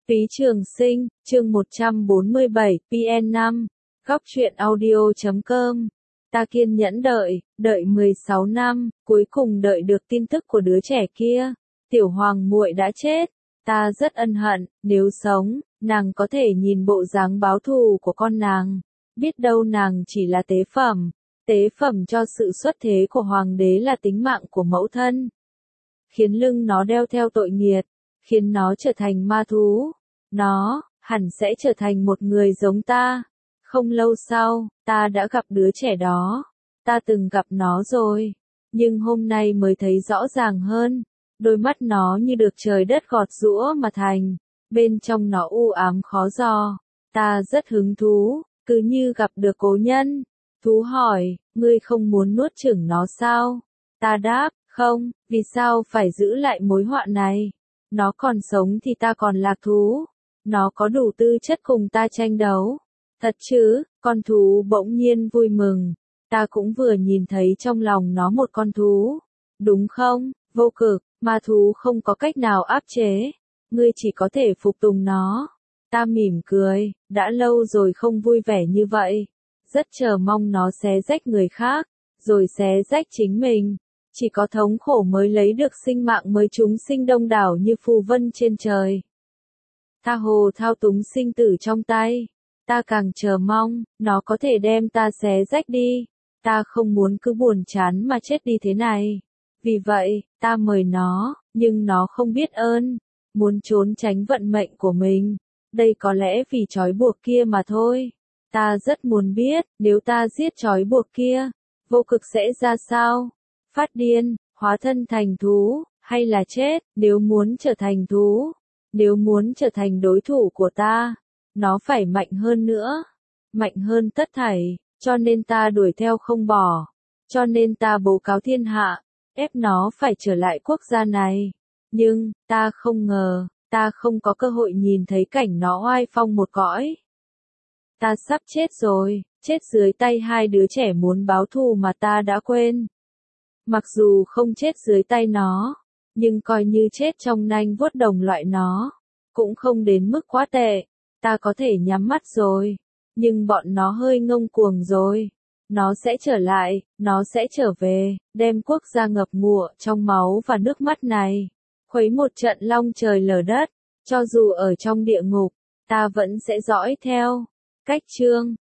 Phí Trường Sinh, chương 147, PN5, Góc truyện audio.com. Ta kiên nhẫn đợi 16 năm, cuối cùng đợi được tin tức của đứa trẻ kia. Tiểu Hoàng muội đã chết. Ta rất ân hận, nếu sống, nàng có thể nhìn bộ dáng báo thù của con nàng. Biết đâu nàng chỉ là tế phẩm cho sự xuất thế của hoàng đế là tính mạng của mẫu thân. Khiến lưng nó đeo theo tội nghiệt, khiến nó trở thành ma thú. Nó, hẳn sẽ trở thành một người giống ta. Không lâu sau, ta đã gặp đứa trẻ đó. Ta từng gặp nó rồi. Nhưng hôm nay mới thấy rõ ràng hơn. Đôi mắt nó như được trời đất gọt giũa mà thành. Bên trong nó u ám khó dò. Ta rất hứng thú, cứ như gặp được cố nhân. Thú hỏi, ngươi không muốn nuốt chửng nó sao? Ta đáp, không, vì sao phải giữ lại mối họa này? Nó còn sống thì ta còn lạc thú. Nó có đủ tư chất cùng ta tranh đấu. Thật chứ, con thú bỗng nhiên vui mừng. Ta cũng vừa nhìn thấy trong lòng nó một con thú. Đúng không, vô cực, ma thú không có cách nào áp chế. Ngươi chỉ có thể phục tùng nó. Ta mỉm cười, đã lâu rồi không vui vẻ như vậy. Rất chờ mong nó xé rách người khác, rồi xé rách chính mình. Chỉ có thống khổ mới lấy được sinh mạng, mới chúng sinh đông đảo như phù vân trên trời. Tha hồ thao túng sinh tử trong tay. Ta càng chờ mong, nó có thể đem ta xé rách đi. Ta không muốn cứ buồn chán mà chết đi thế này. Vì vậy, ta mời nó, nhưng nó không biết ơn. Muốn trốn tránh vận mệnh của mình. Đây có lẽ vì trói buộc kia mà thôi. Ta rất muốn biết, nếu ta giết trói buộc kia, vô cực sẽ ra sao? Phát điên, hóa thân thành thú, hay là chết? Nếu muốn trở thành thú, nếu muốn trở thành đối thủ của ta, nó phải mạnh hơn nữa, mạnh hơn tất thảy, cho nên ta đuổi theo không bỏ, cho nên ta bố cáo thiên hạ, ép nó phải trở lại quốc gia này. Nhưng, ta không ngờ, ta không có cơ hội nhìn thấy cảnh nó oai phong một cõi. Ta sắp chết rồi, chết dưới tay hai đứa trẻ muốn báo thù mà ta đã quên. Mặc dù không chết dưới tay nó, nhưng coi như chết trong nanh vuốt đồng loại nó, cũng không đến mức quá tệ. Ta có thể nhắm mắt rồi, nhưng bọn nó hơi ngông cuồng rồi. Nó sẽ trở lại, nó sẽ trở về, đem quốc gia ngập ngụa trong máu và nước mắt này. Khuấy một trận long trời lở đất, cho dù ở trong địa ngục, ta vẫn sẽ dõi theo. Cách chương